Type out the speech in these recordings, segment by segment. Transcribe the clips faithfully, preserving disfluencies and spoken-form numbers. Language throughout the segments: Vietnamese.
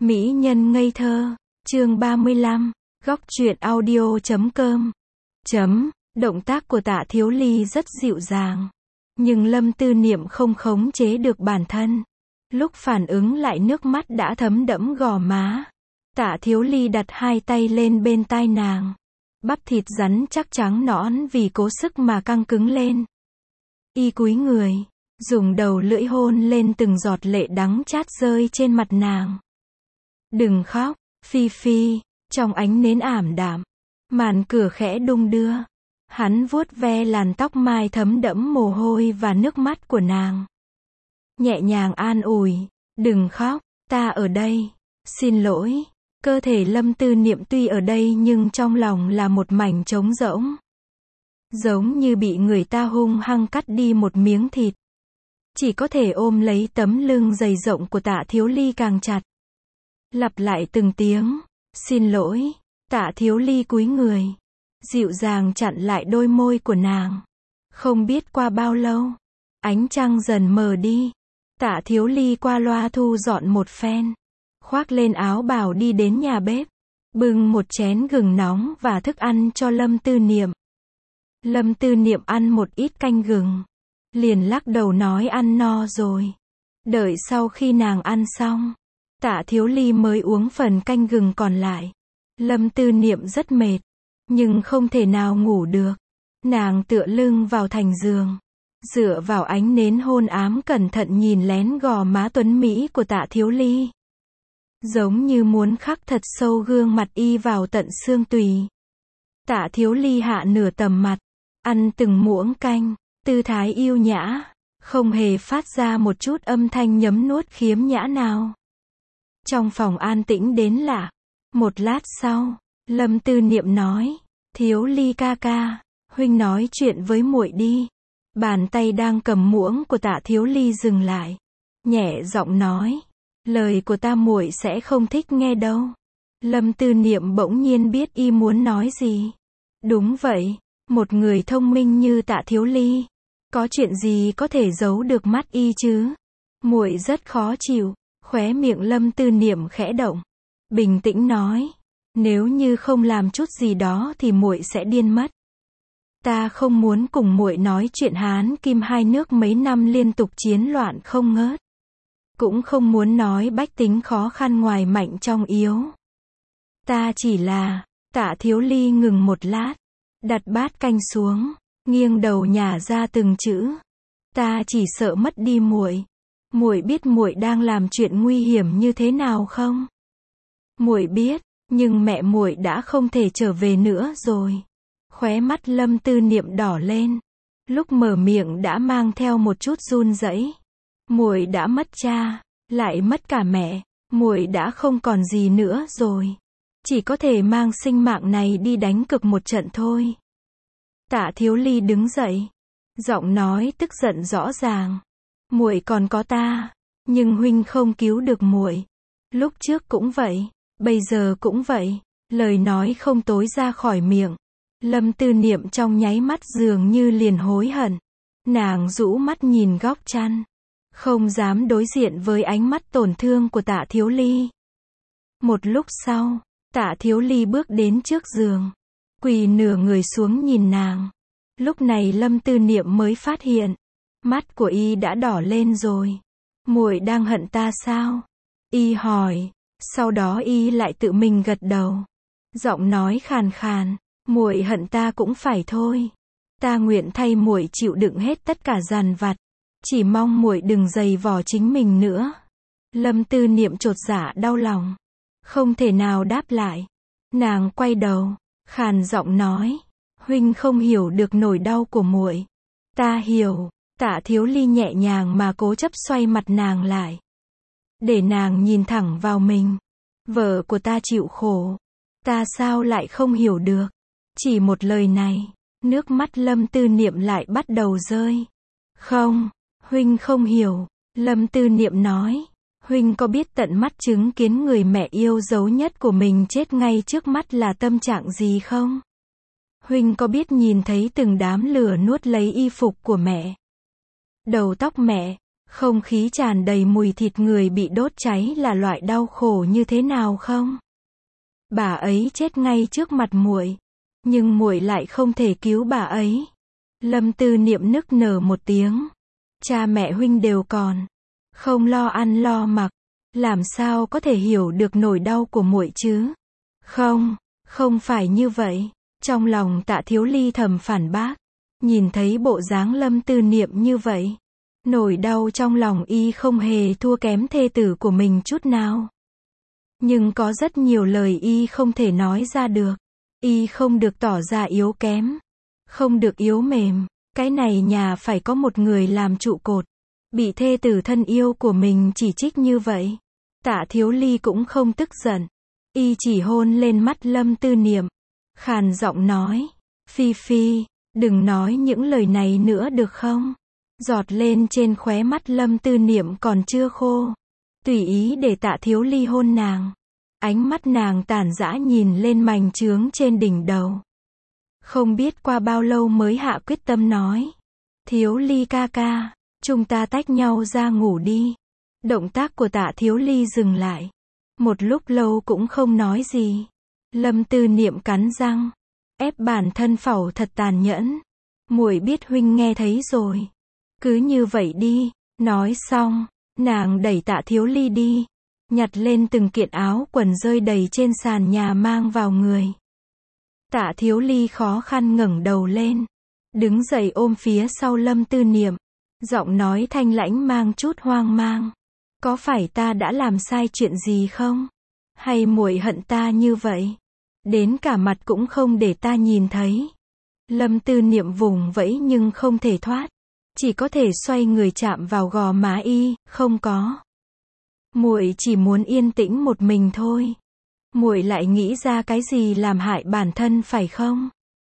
Mỹ nhân ngây thơ, chương ba mươi lăm, góc truyện audio chấm com. Chấm, động tác của Tạ Thiếu Ly rất dịu dàng. Nhưng Lâm Tư Niệm không khống chế được bản thân. Lúc phản ứng lại nước mắt đã thấm đẫm gò má. Tạ Thiếu Ly đặt hai tay lên bên tai nàng. Bắp thịt rắn chắc trắng nõn vì cố sức mà căng cứng lên. Y cúi người, dùng đầu lưỡi hôn lên từng giọt lệ đắng chát rơi trên mặt nàng. Đừng khóc, Phi Phi, trong ánh nến ảm đạm. Màn cửa khẽ đung đưa. Hắn vuốt ve làn tóc mai thấm đẫm mồ hôi và nước mắt của nàng. Nhẹ nhàng an ủi, đừng khóc, ta ở đây. Xin lỗi. Cơ thể Lâm Tư Niệm tuy ở đây nhưng trong lòng là một mảnh trống rỗng. Giống như bị người ta hung hăng cắt đi một miếng thịt. Chỉ có thể ôm lấy tấm lưng dày rộng của Tạ Thiếu Ly càng chặt. Lặp lại từng tiếng, xin lỗi. Tạ Thiếu Ly cúi người, dịu dàng chặn lại đôi môi của nàng. Không biết qua bao lâu, ánh trăng dần mờ đi. Tạ Thiếu Ly qua loa thu dọn một phen, khoác lên áo bào đi đến nhà bếp, bưng một chén gừng nóng và thức ăn cho Lâm Tư Niệm. Lâm Tư Niệm ăn một ít canh gừng, liền lắc đầu nói ăn no rồi. Đợi sau khi nàng ăn xong, Tạ Thiếu Ly mới uống phần canh gừng còn lại. Lâm Tư Niệm rất mệt, nhưng không thể nào ngủ được. Nàng tựa lưng vào thành giường, dựa vào ánh nến hôn ám cẩn thận nhìn lén gò má tuấn mỹ của Tạ Thiếu Ly. Giống như muốn khắc thật sâu gương mặt y vào tận xương tùy. Tạ Thiếu Ly hạ nửa tầm mặt, ăn từng muỗng canh, tư thái yêu nhã, không hề phát ra một chút âm thanh nhấm nuốt khiếm nhã nào. Trong phòng an tĩnh đến lạ. Một lát sau, Lâm Tư Niệm nói, Thiếu Ly ca ca, huynh nói chuyện với muội đi. Bàn tay đang cầm muỗng của Tạ Thiếu Ly dừng lại, nhẹ giọng nói, lời của ta muội sẽ không thích nghe đâu. Lâm Tư Niệm bỗng nhiên biết y muốn nói gì. Đúng vậy, một người thông minh như Tạ Thiếu Ly, có chuyện gì có thể giấu được mắt y chứ? Muội rất khó chịu. Khóe miệng Lâm Tư Niệm khẽ động, bình tĩnh nói, nếu như không làm chút gì đó thì muội sẽ điên mất. Ta không muốn cùng muội nói chuyện Hán Kim hai nước mấy năm liên tục chiến loạn không ngớt. Cũng không muốn nói bách tính khó khăn ngoài mạnh trong yếu. Ta chỉ là, Tạ Thiếu Ly ngừng một lát, đặt bát canh xuống, nghiêng đầu nhả ra từng chữ. Ta chỉ sợ mất đi muội. Muội biết muội đang làm chuyện nguy hiểm như thế nào không? Muội biết, nhưng mẹ muội đã không thể trở về nữa rồi. Khóe mắt Lâm Tư Niệm đỏ lên, lúc mở miệng đã mang theo một chút run rẩy. Muội đã mất cha, lại mất cả mẹ, muội đã không còn gì nữa rồi. Chỉ có thể mang sinh mạng này đi đánh cược một trận thôi. Tạ Thiếu Ly đứng dậy, giọng nói tức giận rõ ràng. Muội còn có ta, nhưng huynh không cứu được muội. Lúc trước cũng vậy, bây giờ cũng vậy. Lời nói không tối ra khỏi miệng. Lâm Tư Niệm trong nháy mắt dường như liền hối hận. Nàng rũ mắt nhìn góc chăn, không dám đối diện với ánh mắt tổn thương của Tạ Thiếu Ly. Một lúc sau, Tạ Thiếu Ly bước đến trước giường, quỳ nửa người xuống nhìn nàng. Lúc này Lâm Tư Niệm mới phát hiện, mắt của y đã đỏ lên rồi. Muội đang hận ta sao? Y hỏi, sau đó y lại tự mình gật đầu. Giọng nói khàn khàn, muội hận ta cũng phải thôi. Ta nguyện thay muội chịu đựng hết tất cả dằn vặt, chỉ mong muội đừng giày vò chính mình nữa. Lâm Tư Niệm chột dạ đau lòng, không thể nào đáp lại. Nàng quay đầu, khàn giọng nói, huynh không hiểu được nỗi đau của muội. Ta hiểu. Tạ Thiếu Ly nhẹ nhàng mà cố chấp xoay mặt nàng lại, để nàng nhìn thẳng vào mình. Vợ của ta chịu khổ, ta sao lại không hiểu được? Chỉ một lời này, nước mắt Lâm Tư Niệm lại bắt đầu rơi. Không, huynh không hiểu. Lâm Tư Niệm nói, huynh có biết tận mắt chứng kiến người mẹ yêu dấu nhất của mình chết ngay trước mắt là tâm trạng gì không? Huynh có biết nhìn thấy từng đám lửa nuốt lấy y phục của mẹ, đầu tóc mẹ, Không khí tràn đầy mùi thịt người bị đốt cháy là loại đau khổ như thế nào không? Bà ấy chết ngay trước mặt muội, nhưng muội lại không thể cứu bà ấy. Lâm Tư Niệm nức nở một tiếng. Cha mẹ huynh đều còn, không lo ăn lo mặc, làm sao có thể hiểu được nỗi đau của muội chứ? Không, không phải như vậy. Trong lòng Tạ Thiếu Ly thầm phản bác. Nhìn thấy bộ dáng Lâm Tư Niệm như vậy, nỗi đau trong lòng y không hề thua kém thê tử của mình chút nào. Nhưng có rất nhiều lời y không thể nói ra được. Y không được tỏ ra yếu kém, không được yếu mềm. Cái này nhà phải có một người làm trụ cột. Bị thê tử thân yêu của mình chỉ trích như vậy, Tạ Thiếu Ly cũng không tức giận. Y chỉ hôn lên mắt Lâm Tư Niệm, khàn giọng nói, Phi Phi, đừng nói những lời này nữa được không? Giọt lên trên khóe mắt Lâm Tư Niệm còn chưa khô. Tùy ý để Tạ Thiếu Ly hôn nàng. Ánh mắt nàng tàn dã nhìn lên mành chướng trên đỉnh đầu. Không biết qua bao lâu mới hạ quyết tâm nói, Thiếu Ly ca ca, chúng ta tách nhau ra ngủ đi. Động tác của Tạ Thiếu Ly dừng lại. Một lúc lâu cũng không nói gì. Lâm Tư Niệm cắn răng, ép bản thân phẩu thật tàn nhẫn. Muội biết huynh nghe thấy rồi. Cứ như vậy đi. Nói xong, nàng đẩy Tạ Thiếu Ly đi, nhặt lên từng kiện áo quần rơi đầy trên sàn nhà mang vào người. Tạ Thiếu Ly khó khăn ngẩng đầu lên, đứng dậy ôm phía sau Lâm Tư Niệm, giọng nói thanh lãnh mang chút hoang mang. Có phải ta đã làm sai chuyện gì không? Hay muội hận ta như vậy? Đến cả mặt cũng không để ta nhìn thấy. Lâm Tư Niệm vùng vẫy nhưng không thể thoát. Chỉ có thể xoay người chạm vào gò má y, không có. Muội chỉ muốn yên tĩnh một mình thôi. Muội lại nghĩ ra cái gì làm hại bản thân phải không?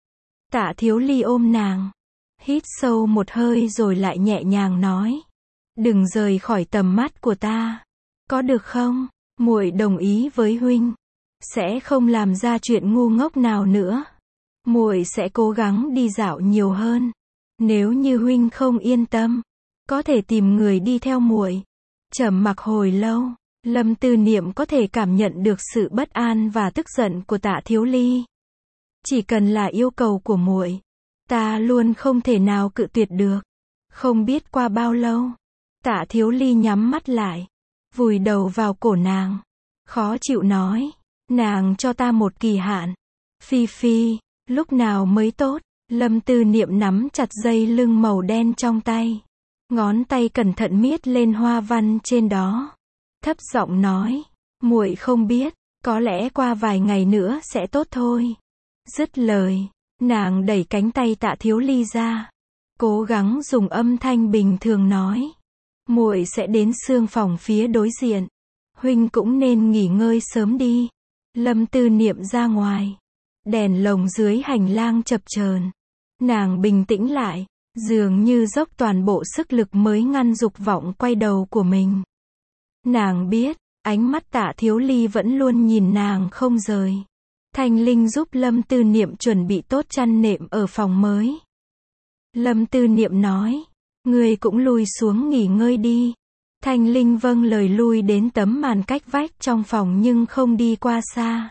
Tạ Thiếu Ly ôm nàng, hít sâu một hơi rồi lại nhẹ nhàng nói, đừng rời khỏi tầm mắt của ta, có được không? Muội đồng ý với huynh, sẽ không làm ra chuyện ngu ngốc nào nữa. Muội sẽ cố gắng đi dạo nhiều hơn. Nếu như huynh không yên tâm, có thể tìm người đi theo muội. Trầm mặc hồi lâu, Lâm Tư Niệm có thể cảm nhận được sự bất an và tức giận của Tạ Thiếu Ly. Chỉ cần là yêu cầu của muội, ta luôn không thể nào cự tuyệt được. Không biết qua bao lâu, Tạ Thiếu Ly nhắm mắt lại, vùi đầu vào cổ nàng, khó chịu nói, nàng cho ta một kỳ hạn. Phi Phi, lúc nào mới tốt? Lâm Tư Niệm nắm chặt dây lưng màu đen trong tay, ngón tay cẩn thận miết lên hoa văn trên đó, thấp giọng nói, muội không biết, có lẽ qua vài ngày nữa sẽ tốt thôi. Dứt lời, nàng đẩy cánh tay Tạ Thiếu Ly ra, cố gắng dùng âm thanh bình thường nói, muội sẽ đến xương phòng phía đối diện, huynh cũng nên nghỉ ngơi sớm đi. Lâm Tư Niệm ra ngoài, đèn lồng dưới hành lang chập chờn. Nàng bình tĩnh lại, dường như dốc toàn bộ sức lực mới ngăn dục vọng quay đầu của mình. Nàng biết, ánh mắt Tạ Thiếu Ly vẫn luôn nhìn nàng không rời. Thanh Linh giúp Lâm Tư Niệm chuẩn bị tốt chăn nệm ở phòng mới. Lâm Tư Niệm nói, ngươi cũng lui xuống nghỉ ngơi đi. Thanh Linh vâng lời lui đến tấm màn cách vách trong phòng nhưng không đi qua xa.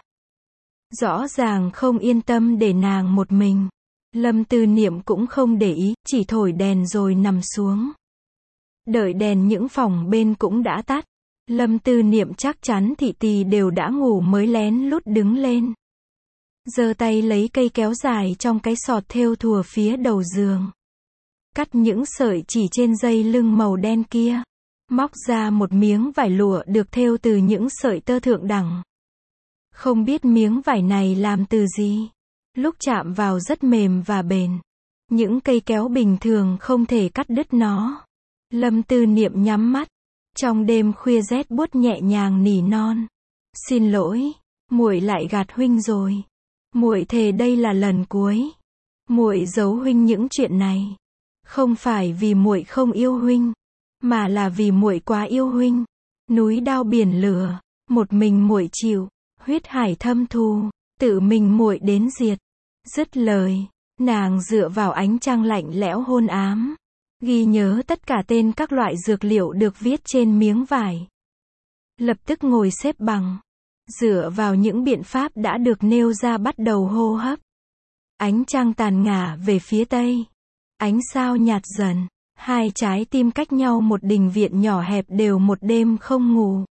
Rõ ràng không yên tâm để nàng một mình. Lâm Tư Niệm cũng không để ý, chỉ thổi đèn rồi nằm xuống. Đợi đèn những phòng bên cũng đã tắt. Lâm Tư Niệm chắc chắn thị tỳ đều đã ngủ mới lén lút đứng lên. Giơ tay lấy cây kéo dài trong cái sọt thêu thùa phía đầu giường. Cắt những sợi chỉ trên dây lưng màu đen kia. Móc ra một miếng vải lụa được thêu từ những sợi tơ thượng đẳng. Không biết miếng vải này làm từ gì. Lúc chạm vào rất mềm và bền. Những cây kéo bình thường không thể cắt đứt nó. Lâm Tư Niệm nhắm mắt. Trong đêm khuya rét buốt nhẹ nhàng nỉ non. Xin lỗi, muội lại gạt huynh rồi. Muội thề đây là lần cuối. Muội giấu huynh những chuyện này. Không phải vì muội không yêu huynh, mà là vì muội quá yêu huynh. Núi đao biển lửa, một mình muội chịu, huyết hải thâm thù, tự mình muội đến diệt. Dứt lời, nàng dựa vào ánh trăng lạnh lẽo hôn ám. ghi nhớ tất cả tên các loại dược liệu được viết trên miếng vải. Lập tức ngồi xếp bằng, dựa vào những biện pháp đã được nêu ra bắt đầu hô hấp. Ánh trăng tàn ngả về phía tây. Ánh sao nhạt dần. Hai trái tim cách nhau một đình viện nhỏ hẹp đều một đêm không ngủ.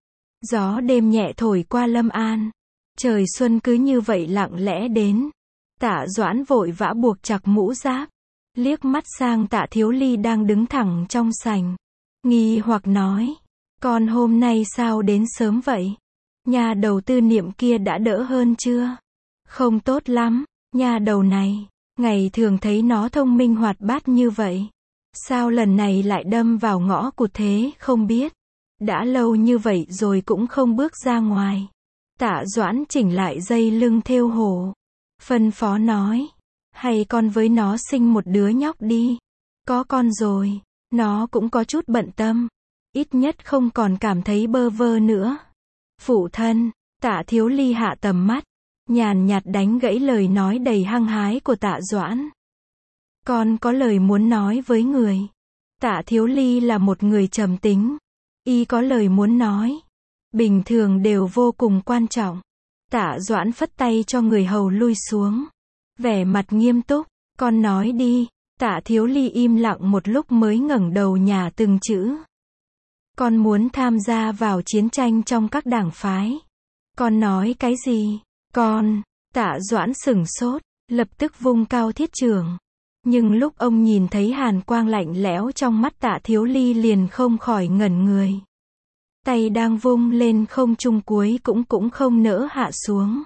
Gió đêm nhẹ thổi qua Lâm An. Trời xuân cứ như vậy lặng lẽ đến. Tạ Doãn vội vã buộc chặt mũ giáp. Liếc mắt sang Tạ Thiếu Ly đang đứng thẳng trong sảnh. Nghi hoặc nói. Con hôm nay sao đến sớm vậy? Nhà đầu Tư Niệm kia đã đỡ hơn chưa? Không tốt lắm, nhà đầu này. Ngày thường thấy nó thông minh hoạt bát như vậy. Sao lần này lại đâm vào ngõ cụt thế không biết. Đã lâu như vậy rồi cũng không bước ra ngoài. Tạ Doãn chỉnh lại dây lưng thêu hổ. Phân phó nói. Hay con với nó sinh một đứa nhóc đi. Có con rồi, nó cũng có chút bận tâm. Ít nhất không còn cảm thấy bơ vơ nữa. Phụ thân, Tạ Thiếu Ly hạ tầm mắt. Nhàn nhạt đánh gãy lời nói đầy hăng hái của Tạ Doãn. Con có lời muốn nói với người. Tạ Thiếu Ly là một người trầm tính. Y có lời muốn nói. Bình thường đều vô cùng quan trọng. Tạ Doãn phất tay cho người hầu lui xuống. Vẻ mặt nghiêm túc. Con nói đi. Tạ Thiếu Ly im lặng một lúc mới ngẩng đầu nhả từng chữ. Con muốn tham gia vào chiến tranh trong các đảng phái. Con nói cái gì? Con. Tạ Doãn sửng sốt. Lập tức vung cao thiết chưởng. Nhưng lúc ông nhìn thấy hàn quang lạnh lẽo trong mắt Tạ Thiếu Ly liền không khỏi ngẩn người. Tay đang vung lên không trung cuối cũng cũng không nỡ hạ xuống.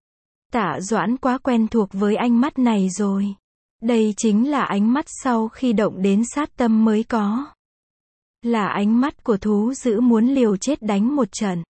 Tạ Doãn quá quen thuộc với ánh mắt này rồi. Đây chính là ánh mắt sau khi động đến sát tâm mới có. Là ánh mắt của thú dữ muốn liều chết đánh một trận.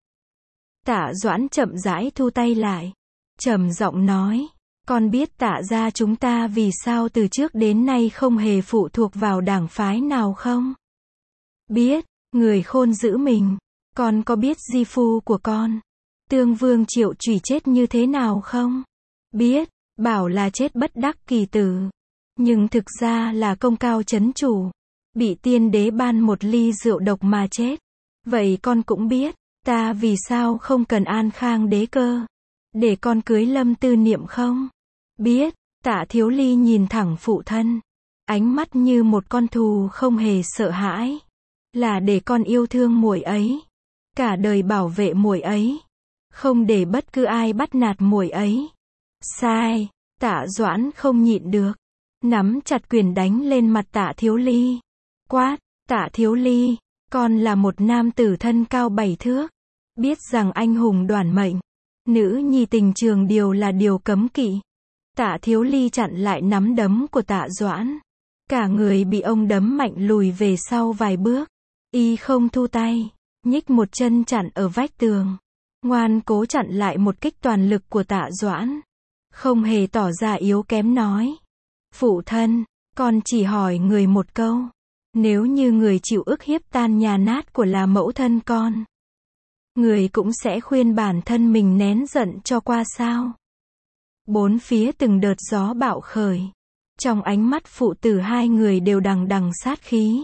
Tạ Doãn chậm rãi thu tay lại. Trầm giọng nói. Con biết Tạ gia chúng ta vì sao từ trước đến nay không hề phụ thuộc vào đảng phái nào không? Biết, người khôn giữ mình. Con có biết di phu của con, Tương Vương Triệu Chủy chết như thế nào không? Biết, bảo là chết bất đắc kỳ tử. Nhưng thực ra là công cao chấn chủ. Bị tiên đế ban một ly rượu độc mà chết. Vậy con cũng biết, ta vì sao không cần An Khang đế cơ. Để con cưới Lâm Tư Niệm không? Biết, Tạ Thiếu Ly nhìn thẳng phụ thân. Ánh mắt như một con thù không hề sợ hãi. Là để con yêu thương muội ấy. Cả đời bảo vệ muội ấy. Không để bất cứ ai bắt nạt muội ấy. Sai, Tạ Doãn không nhịn được. Nắm chặt quyền đánh lên mặt Tạ Thiếu Ly. Quát, Tạ Thiếu Ly, con là một nam tử thân cao bảy thước. Biết rằng anh hùng đoản mệnh. Nữ nhi tình trường điều là điều cấm kỵ. Tạ Thiếu Ly chặn lại nắm đấm của Tạ Doãn. Cả người bị ông đấm mạnh lùi về sau vài bước. Y không thu tay. Nhích một chân chặn ở vách tường. Ngoan cố chặn lại một kích toàn lực của Tạ Doãn. Không hề tỏ ra yếu kém nói. Phụ thân, con chỉ hỏi người một câu. Nếu như người chịu ức hiếp tan nhà nát của là mẫu thân con, người cũng sẽ khuyên bản thân mình nén giận cho qua sao? Bốn phía từng đợt gió bạo khởi. Trong ánh mắt phụ tử hai người đều đằng đằng sát khí.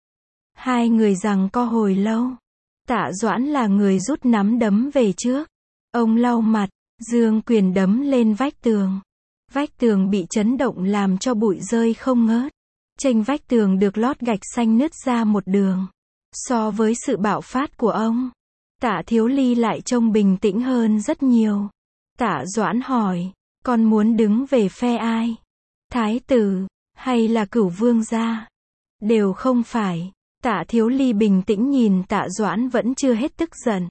Hai người giằng co hồi lâu. Tạ Doãn là người rút nắm đấm về trước. Ông lau mặt, giương quyền đấm lên vách tường. Vách tường bị chấn động làm cho bụi rơi không ngớt. Trên vách tường được lót gạch xanh nứt ra một đường. So với sự bạo phát của ông, Tạ Thiếu Ly lại trông bình tĩnh hơn rất nhiều. Tạ Doãn hỏi, con muốn đứng về phe ai? Thái tử, hay là Cửu Vương gia? Đều không phải. Tạ Thiếu Ly bình tĩnh nhìn Tạ Doãn vẫn chưa hết tức giận.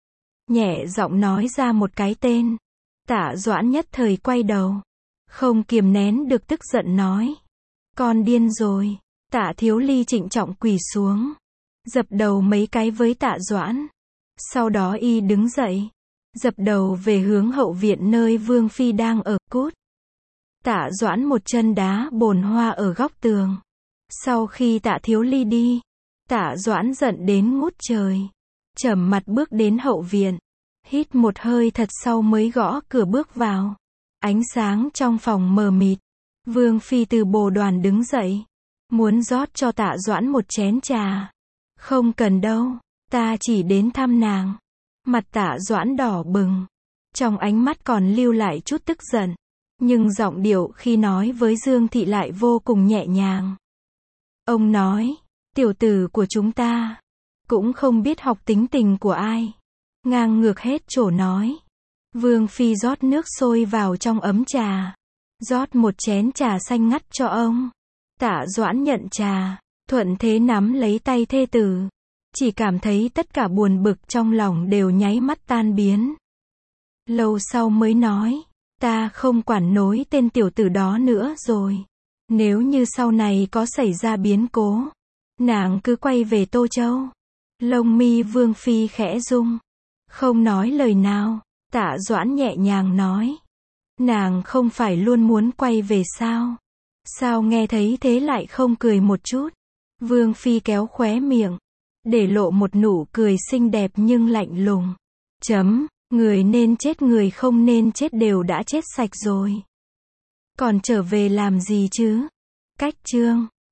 Nhẹ giọng nói ra một cái tên. Tạ Doãn nhất thời quay đầu. Không kiềm nén được tức giận nói. Con điên rồi. Tạ Thiếu Ly trịnh trọng quỳ xuống. Dập đầu mấy cái với Tạ Doãn. Sau đó y đứng dậy. Dập đầu về hướng hậu viện nơi Vương Phi đang ở, cút. Tạ Doãn một chân đá bồn hoa ở góc tường. Sau khi Tạ Thiếu Ly đi, Tạ Doãn giận đến ngút trời. Trầm mặt bước đến hậu viện. Hít một hơi thật sâu mới gõ cửa bước vào. Ánh sáng trong phòng mờ mịt. Vương Phi từ bồ đoàn đứng dậy. muốn rót cho Tạ Doãn một chén trà. Không cần đâu, ta chỉ đến thăm nàng. Mặt Tạ Doãn đỏ bừng, trong ánh mắt còn lưu lại chút tức giận, nhưng giọng điệu khi nói với Dương Thị lại vô cùng nhẹ nhàng. Ông nói, tiểu tử của chúng ta cũng không biết học tính tình của ai, ngang ngược hết chỗ nói. Vương phi rót nước sôi vào trong ấm trà, rót một chén trà xanh ngắt cho ông. Tạ Doãn nhận trà, thuận thế nắm lấy tay thê tử, chỉ cảm thấy tất cả buồn bực trong lòng đều nháy mắt tan biến. Lâu sau mới nói, ta không quản nối tên tiểu tử đó nữa rồi. Nếu như sau này có xảy ra biến cố, nàng cứ quay về Tô Châu. Lông mi Vương phi khẽ rung, không nói lời nào. Tạ Doãn nhẹ nhàng nói, nàng không phải luôn muốn quay về sao? Sao nghe thấy thế lại không cười một chút? Vương phi kéo khóe miệng, để lộ một nụ cười xinh đẹp nhưng lạnh lùng. Chấm, người nên chết người không nên chết đều đã chết sạch rồi. Còn trở về làm gì chứ? Cách chương